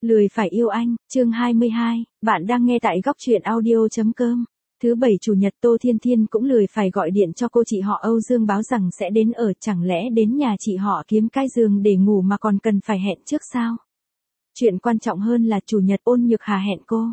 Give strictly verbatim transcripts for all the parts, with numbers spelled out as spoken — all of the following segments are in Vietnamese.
Lười phải yêu anh, chương hai mươi hai, bạn đang nghe tại góc truyện audio.com. Thứ bảy chủ nhật Tô Thiên Thiên cũng lười phải gọi điện cho cô chị họ Âu Dương báo rằng sẽ đến ở, chẳng lẽ đến nhà chị họ kiếm cái giường để ngủ mà còn cần phải hẹn trước sao? Chuyện quan trọng hơn là chủ nhật Ôn Nhược Hà hẹn cô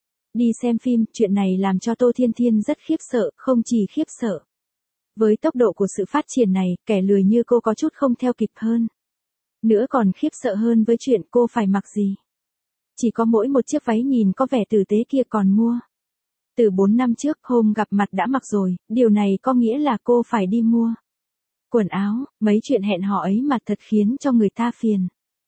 đi xem phim, chuyện này làm cho Tô Thiên Thiên rất khiếp sợ, không chỉ khiếp sợ. Với tốc độ của sự phát triển này, kẻ lười như cô có chút không theo kịp hơn. Nữa còn khiếp sợ hơn với chuyện cô phải mặc gì. Chỉ có mỗi một chiếc váy nhìn có vẻ tử tế kia còn mua. Từ bốn năm trước hôm gặp mặt đã mặc rồi, điều này có nghĩa là cô phải đi mua quần áo, mấy chuyện hẹn hò ấy mà thật khiến cho người ta phiền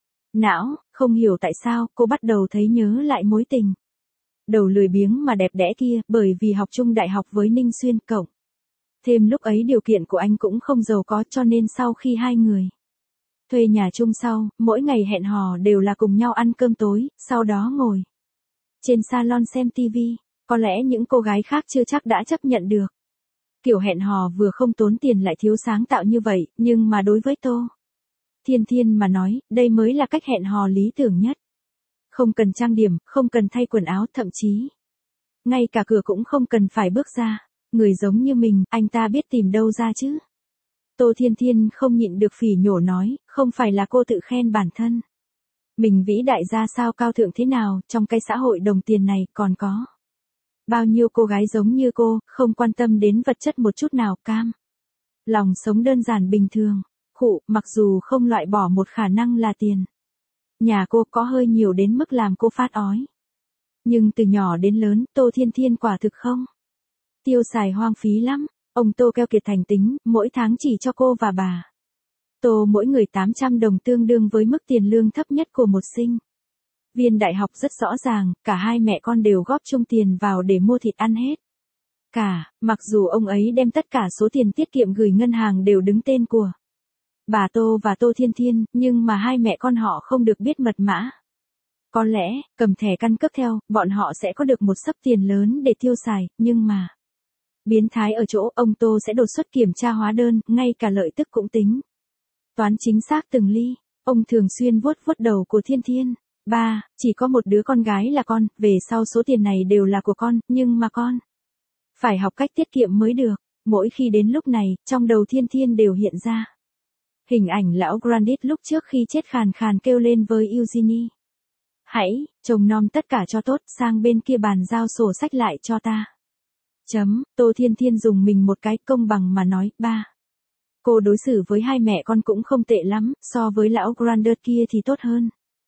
não, không hiểu tại sao cô bắt đầu thấy nhớ lại mối tình đầu lười biếng mà đẹp đẽ kia, bởi vì học chung đại học với Ninh Xuyên cộng. Thêm lúc ấy điều kiện của anh cũng không giàu có, cho nên sau khi hai người thuê nhà chung sau, mỗi ngày hẹn hò đều là cùng nhau ăn cơm tối, sau đó ngồi trên salon xem tivi. Có lẽ những cô gái khác chưa chắc đã chấp nhận được kiểu hẹn hò vừa không tốn tiền lại thiếu sáng tạo như vậy, nhưng mà đối với Tô Thiên Thiên mà nói, đây mới là cách hẹn hò lý tưởng nhất. Không cần trang điểm, không cần thay quần áo, thậm chí ngay cả cửa cũng không cần phải bước ra. Người giống như mình, anh ta biết tìm đâu ra chứ? Tô Thiên Thiên không nhịn được phỉ nhổ nói, không phải là cô tự khen bản thân mình vĩ đại ra sao, cao thượng thế nào, trong cái xã hội đồng tiền này còn có bao nhiêu cô gái giống như cô, không quan tâm đến vật chất một chút nào, cam lòng sống đơn giản bình thường. Khụ, mặc dù không loại bỏ một khả năng là tiền nhà cô có hơi nhiều đến mức làm cô phát ói. Nhưng từ nhỏ đến lớn, Tô Thiên Thiên quả thực không tiêu xài hoang phí lắm. Ông Tô keo kiệt thành tính, mỗi tháng chỉ cho cô và bà Tô mỗi người tám trăm đồng, tương đương với mức tiền lương thấp nhất của một sinh viên đại học. Rất rõ ràng, cả hai mẹ con đều góp chung tiền vào để mua thịt ăn hết cả, mặc dù ông ấy đem tất cả số tiền tiết kiệm gửi ngân hàng đều đứng tên của bà Tô và Tô Thiên Thiên, nhưng mà hai mẹ con họ không được biết mật mã. Có lẽ, cầm thẻ căn cước theo, bọn họ sẽ có được một xấp tiền lớn để tiêu xài, nhưng mà biến thái ở chỗ ông Tô sẽ đột xuất kiểm tra hóa đơn, ngay cả lợi tức cũng tính toán chính xác từng ly. Ông thường xuyên vuốt vuốt đầu của Thiên Thiên. Ba, chỉ có một đứa con gái là con, về sau số tiền này đều là của con, nhưng mà con phải học cách tiết kiệm mới được. Mỗi khi đến lúc này, trong đầu Thiên Thiên đều hiện ra hình ảnh lão Grandit lúc trước khi chết khàn khàn kêu lên với Eugenie. Hãy, trông nom tất cả cho tốt, sang bên kia bàn giao sổ sách lại cho ta. Chấm, Tô Thiên Thiên dùng mình một cái, công bằng mà nói, ba. Cô đối xử với hai mẹ con cũng không tệ lắm, so với lão Grandit kia thì tốt hơn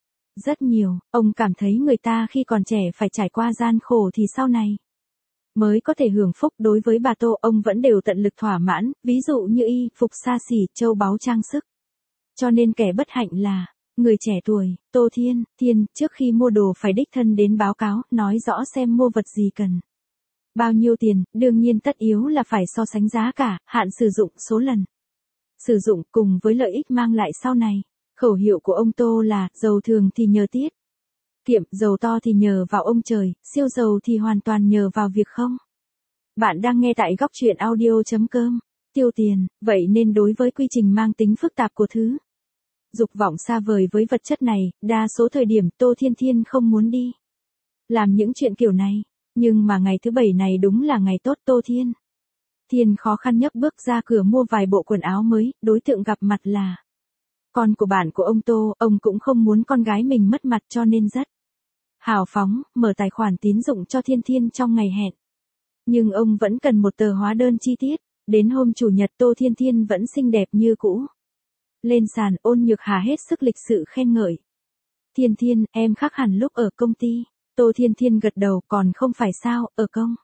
rất nhiều. Ông cảm thấy người ta khi còn trẻ phải trải qua gian khổ thì sau này mới có thể hưởng phúc. Đối với bà Tô, ông vẫn đều tận lực thỏa mãn, ví dụ như y phục xa xỉ, châu báu, trang sức. Cho nên kẻ bất hạnh là người trẻ tuổi. Tô Thiên Thiên trước khi mua đồ phải đích thân đến báo cáo, nói rõ xem mua vật gì cần bao nhiêu tiền, đương nhiên tất yếu là phải so sánh giá cả, hạn sử dụng, số lần sử dụng cùng với lợi ích mang lại sau này. Khẩu hiệu của ông Tô là, giàu thường thì nhờ tiết kiệm, giàu to thì nhờ vào ông trời, siêu giàu thì hoàn toàn nhờ vào việc không. Bạn đang nghe tại góc truyện audio.com. Tiêu tiền, vậy nên đối với quy trình mang tính phức tạp của thứ dục vọng xa vời với vật chất này, đa số thời điểm Tô Thiên Thiên không muốn đi làm những chuyện kiểu này. Nhưng mà ngày thứ bảy này đúng là ngày tốt. Tô Thiên Thiên khó khăn nhấc bước ra cửa mua vài bộ quần áo mới, đối tượng gặp mặt là con của bạn của ông Tô. Ông cũng không muốn con gái mình mất mặt, cho nên rất hào phóng, mở tài khoản tín dụng cho Thiên Thiên trong ngày hẹn. Nhưng ông vẫn cần một tờ hóa đơn chi tiết. Đến hôm chủ nhật, Tô Thiên Thiên vẫn xinh đẹp như cũ. Lên sàn, Ôn Nhược Hà hết sức lịch sự khen ngợi. Thiên Thiên, em khác hẳn lúc ở công ty. Tô Thiên Thiên gật đầu, còn không phải sao, ở công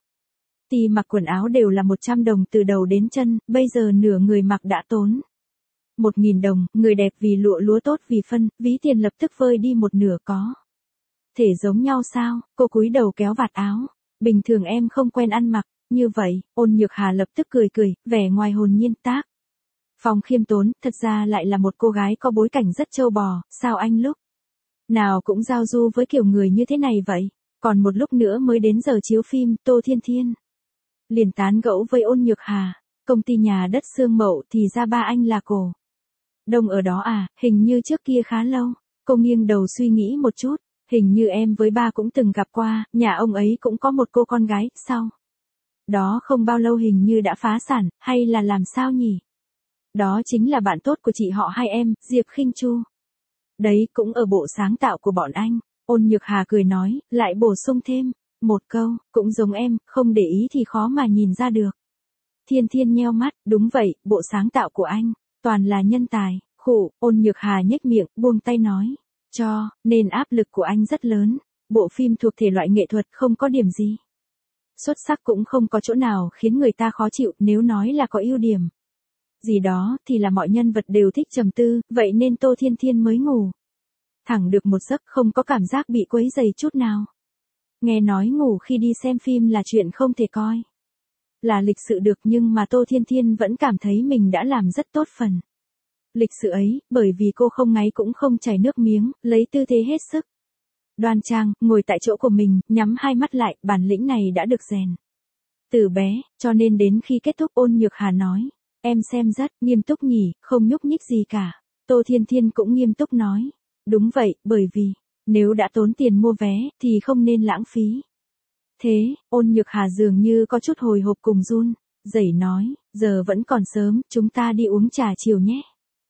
ty mặc quần áo đều là một trăm đồng từ đầu đến chân, bây giờ nửa người mặc đã tốn một nghìn đồng, người đẹp vì lụa lúa tốt vì phân, ví tiền lập tức vơi đi một nửa. Có thể giống nhau sao? Cô cúi đầu kéo vạt áo. Bình thường em không quen ăn mặc như vậy. Ôn Nhược Hà lập tức cười cười, vẻ ngoài hồn nhiên. Tác phong khiêm tốn, thật ra lại là một cô gái có bối cảnh rất trâu bò. Sao anh lúc nào cũng giao du với kiểu người như thế này vậy? Còn một lúc nữa mới đến giờ chiếu phim. Tô Thiên Thiên liền tán gẫu với Ôn Nhược Hà. Công ty nhà đất Sương Mậu, thì ra ba anh là cổ đông ở đó à? Hình như trước kia khá lâu. Cô nghiêng đầu suy nghĩ một chút. Hình như em với ba cũng từng gặp qua, nhà ông ấy cũng có một cô con gái, sau đó không bao lâu hình như đã phá sản, hay là làm sao nhỉ? Đó chính là bạn tốt của chị họ hai em, Diệp Khinh Chu. Đấy cũng ở bộ sáng tạo của bọn anh. Ôn Nhược Hà cười nói, lại bổ sung thêm một câu, cũng giống em, không để ý thì khó mà nhìn ra được. Thiên Thiên nheo mắt, đúng vậy, bộ sáng tạo của anh, toàn là nhân tài. Khụ, Ôn Nhược Hà nhếch miệng, buông tay nói, cho, nên áp lực của anh rất lớn. Bộ phim thuộc thể loại nghệ thuật không có điểm gì xuất sắc, cũng không có chỗ nào khiến người ta khó chịu, nếu nói là có ưu điểm gì đó thì là mọi nhân vật đều thích trầm tư, vậy nên Tô Thiên Thiên mới ngủ thẳng được một giấc, không có cảm giác bị quấy rầy chút nào. Nghe nói ngủ khi đi xem phim là chuyện không thể coi là lịch sự được, nhưng mà Tô Thiên Thiên vẫn cảm thấy mình đã làm rất tốt phần lịch sự ấy, bởi vì cô không ngáy cũng không chảy nước miếng, lấy tư thế hết sức đoan trang, ngồi tại chỗ của mình, nhắm hai mắt lại, bản lĩnh này đã được rèn từ bé, cho nên đến khi kết thúc Ôn Nhược Hà nói, em xem rất nghiêm túc nhỉ, không nhúc nhích gì cả. Tô Thiên Thiên cũng nghiêm túc nói, đúng vậy, bởi vì, nếu đã tốn tiền mua vé, thì không nên lãng phí. Thế, Ôn Nhược Hà dường như có chút hồi hộp cùng run rẩy nói, giờ vẫn còn sớm, chúng ta đi uống trà chiều nhé.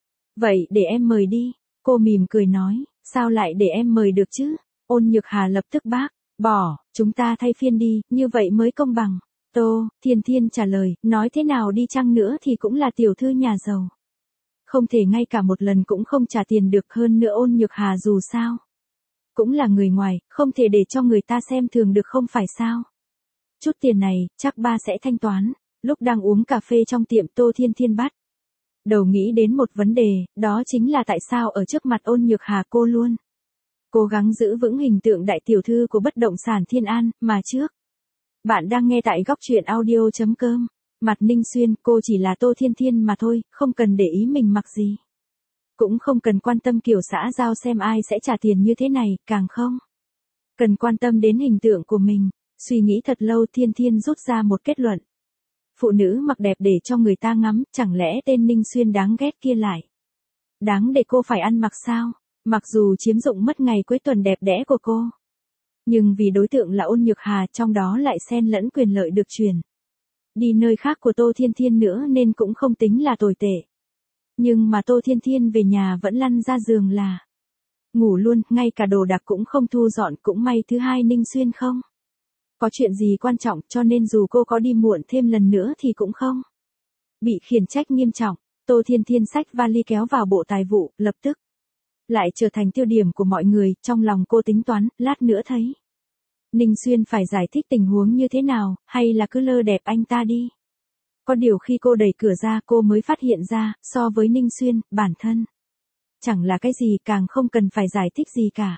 Vậy để em mời đi. Cô mỉm cười nói, sao lại để em mời được chứ? Ôn Nhược Hà lập tức bác bỏ, chúng ta thay phiên đi, như vậy mới công bằng. Tô Thiên Thiên trả lời, nói thế nào đi chăng nữa thì cũng là tiểu thư nhà giàu. Không thể ngay cả một lần cũng không trả tiền được, hơn nữa Ôn Nhược Hà dù sao cũng là người ngoài, không thể để cho người ta xem thường được không phải sao? Chút tiền này, chắc ba sẽ thanh toán. Lúc đang uống cà phê trong tiệm, Tô Thiên Thiên bắt đầu nghĩ đến một vấn đề, đó chính là tại sao ở trước mặt Ôn Nhược Hà cô luôn cố gắng giữ vững hình tượng đại tiểu thư của bất động sản Thiên An, mà trước. Bạn đang nghe tại góc truyện audio.com. Mặt Ninh Xuyên, cô chỉ là Tô Thiên Thiên mà thôi, không cần để ý mình mặc gì. Cũng không cần quan tâm kiểu xã giao xem ai sẽ trả tiền như thế này, càng không cần quan tâm đến hình tượng của mình. Suy nghĩ thật lâu, Thiên Thiên rút ra một kết luận. Phụ nữ mặc đẹp để cho người ta ngắm, chẳng lẽ tên Ninh Xuyên đáng ghét kia lại đáng để cô phải ăn mặc sao? Mặc dù chiếm dụng mất ngày cuối tuần đẹp đẽ của cô, nhưng vì đối tượng là Ôn Nhược Hà, trong đó lại xen lẫn quyền lợi được truyền đi nơi khác của Tô Thiên Thiên nữa, nên cũng không tính là tồi tệ. Nhưng mà Tô Thiên Thiên về nhà vẫn lăn ra giường là ngủ luôn, ngay cả đồ đạc cũng không thu dọn. Cũng may thứ hai Ninh Xuyên không có chuyện gì quan trọng, cho nên dù cô có đi muộn thêm lần nữa thì cũng không bị khiển trách nghiêm trọng. Tô Thiên Thiên xách vali kéo vào bộ tài vụ, lập tức lại trở thành tiêu điểm của mọi người. Trong lòng cô tính toán, lát nữa thấy Ninh Xuyên phải giải thích tình huống như thế nào, hay là cứ lơ đẹp anh ta đi. Có điều khi cô đẩy cửa ra, cô mới phát hiện ra, so với Ninh Xuyên, bản thân chẳng là cái gì, càng không cần phải giải thích gì cả.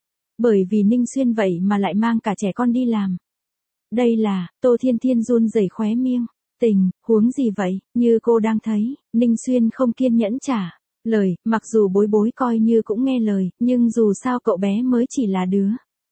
Bởi vì Ninh Xuyên vậy mà lại mang cả trẻ con đi làm. Đây là, Tô Thiên Thiên run rẩy khóe miệng. Tình huống gì vậy? Như cô đang thấy, Ninh Xuyên không kiên nhẫn trả lời, mặc dù bối bối coi như cũng nghe lời, nhưng dù sao cậu bé mới chỉ là đứa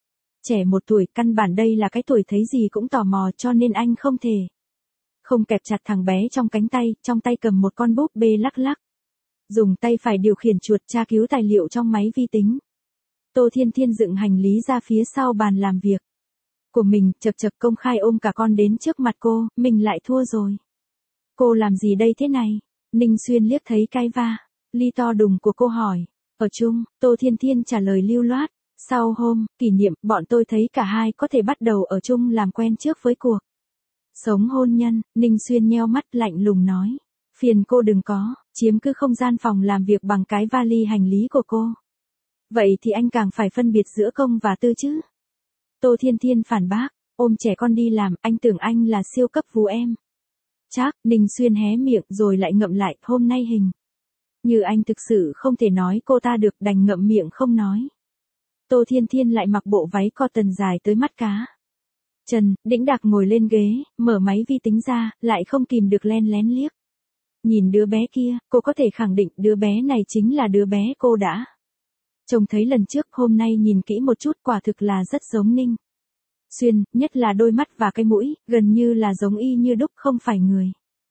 trẻ một tuổi, căn bản đây là cái tuổi thấy gì cũng tò mò, cho nên anh không thể không kẹp chặt thằng bé trong cánh tay, trong tay cầm một con búp bê lắc lắc. Dùng tay phải điều khiển chuột tra cứu tài liệu trong máy vi tính. Tô Thiên Thiên dựng hành lý ra phía sau bàn làm việc của mình, chật chật công khai ôm cả con đến trước mặt cô, mình lại thua rồi. Cô làm gì đây thế này? Ninh Xuyên liếc thấy cái va ly to đùng của cô hỏi. Ở chung, Tô Thiên Thiên trả lời lưu loát. Sau hôm kỷ niệm, bọn tôi thấy cả hai có thể bắt đầu ở chung làm quen trước với cuộc sống hôn nhân. Ninh Xuyên nheo mắt lạnh lùng nói. Phiền cô đừng có chiếm cứ không gian phòng làm việc bằng cái vali hành lý của cô. Vậy thì anh càng phải phân biệt giữa công và tư chứ. Tô Thiên Thiên phản bác. Ôm trẻ con đi làm, anh tưởng anh là siêu cấp vú em. Chắc, Ninh Xuyên hé miệng rồi lại ngậm lại, hôm nay hình như anh thực sự không thể nói cô ta được, đành ngậm miệng không nói. Tô Thiên Thiên lại mặc bộ váy cotton dài tới mắt cá chân, đĩnh đạc ngồi lên ghế, mở máy vi tính ra, lại không kìm được len lén liếc nhìn đứa bé kia. Cô có thể khẳng định đứa bé này chính là đứa bé cô đã trông thấy lần trước. Hôm nay nhìn kỹ một chút, quả thực là rất giống Ninh Xuyên, nhất là đôi mắt và cái mũi, gần như là giống y như đúc, không phải người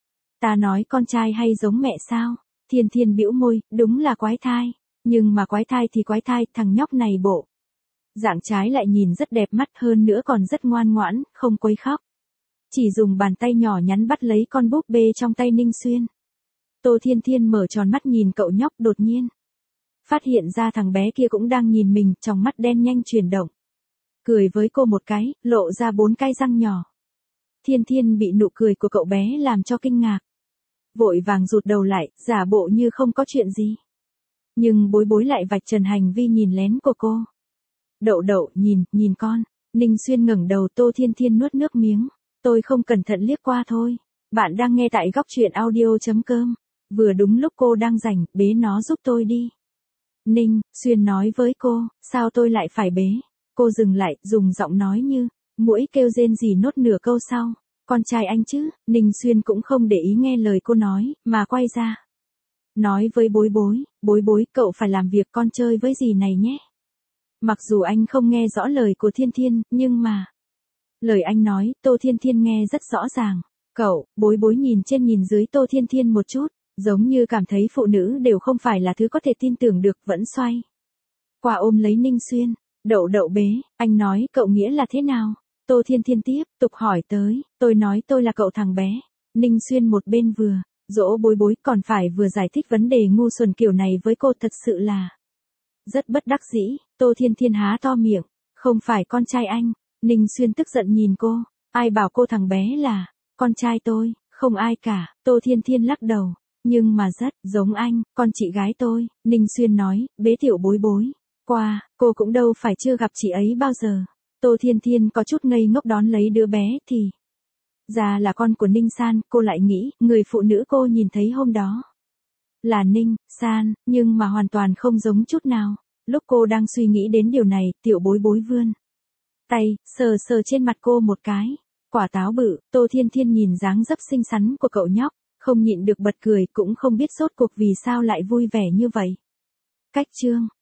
ta nói con trai hay giống mẹ sao? Thiên Thiên bĩu môi, đúng là quái thai. Nhưng mà quái thai thì quái thai, thằng nhóc này bộ Dạng trái lại nhìn rất đẹp mắt hơn nữa còn rất ngoan ngoãn, không quấy khóc. Chỉ dùng bàn tay nhỏ nhắn bắt lấy con búp bê trong tay Ninh Xuyên. Tô Thiên Thiên mở tròn mắt nhìn cậu nhóc đột nhiên. Phát hiện ra thằng bé kia cũng đang nhìn mình, trong mắt đen nhanh chuyển động. Cười với cô một cái, lộ ra bốn cái răng nhỏ. Thiên Thiên bị nụ cười của cậu bé làm cho kinh ngạc. Vội vàng rụt đầu lại, giả bộ như không có chuyện gì. Nhưng bối bối lại vạch trần hành vi nhìn lén của cô. Đậu đậu, nhìn, nhìn con. Ninh Xuyên ngẩng đầu, Tô Thiên Thiên nuốt nước miếng. Tôi không cẩn thận liếc qua thôi. Bạn đang nghe tại góc truyện audio.com. Vừa đúng lúc cô đang rảnh, bế nó giúp tôi đi. Ninh Xuyên nói với cô, sao tôi lại phải bế? Cô dừng lại, dùng giọng nói như, muỗi kêu rên gì nốt nửa câu sau. Con trai anh chứ? Ninh Xuyên cũng không để ý nghe lời cô nói, mà quay ra. Nói với bối bối, bối bối cậu phải làm việc con chơi với dì này nhé. Mặc dù anh không nghe rõ lời của Thiên Thiên, nhưng mà... Lời anh nói, Tô Thiên Thiên nghe rất rõ ràng. Cậu, bối bối nhìn trên nhìn dưới Tô Thiên Thiên một chút, giống như cảm thấy phụ nữ đều không phải là thứ có thể tin tưởng được, vẫn xoay qua ôm lấy Ninh Xuyên. Đậu đậu bế, anh nói cậu nghĩa là thế nào? Tô Thiên Thiên tiếp tục hỏi tới, tôi nói tôi là cậu thằng bé. Ninh Xuyên một bên vừa dỗ bối bối còn phải vừa giải thích vấn đề ngu xuẩn kiểu này với cô, thật sự là rất bất đắc dĩ. Tô Thiên Thiên há to miệng, không phải con trai anh. Ninh Xuyên tức giận nhìn cô, ai bảo cô thằng bé là con trai tôi, không ai cả. Tô Thiên Thiên lắc đầu, nhưng mà rất giống anh, con chị gái tôi. Ninh Xuyên nói, bế tiểu bối bối qua, cô cũng đâu phải chưa gặp chị ấy bao giờ. Tô Thiên Thiên có chút ngây ngốc đón lấy đứa bé thì ra là con của Ninh San, cô lại nghĩ, người phụ nữ cô nhìn thấy hôm đó là Ninh San, nhưng mà hoàn toàn không giống chút nào. Lúc cô đang suy nghĩ đến điều này, tiểu bối bối vươn tay, sờ sờ trên mặt cô một cái. Quả táo bự. Tô Thiên Thiên nhìn dáng dấp xinh xắn của cậu nhóc, không nhịn được bật cười, cũng không biết sốt cuộc vì sao lại vui vẻ như vậy. Cách chương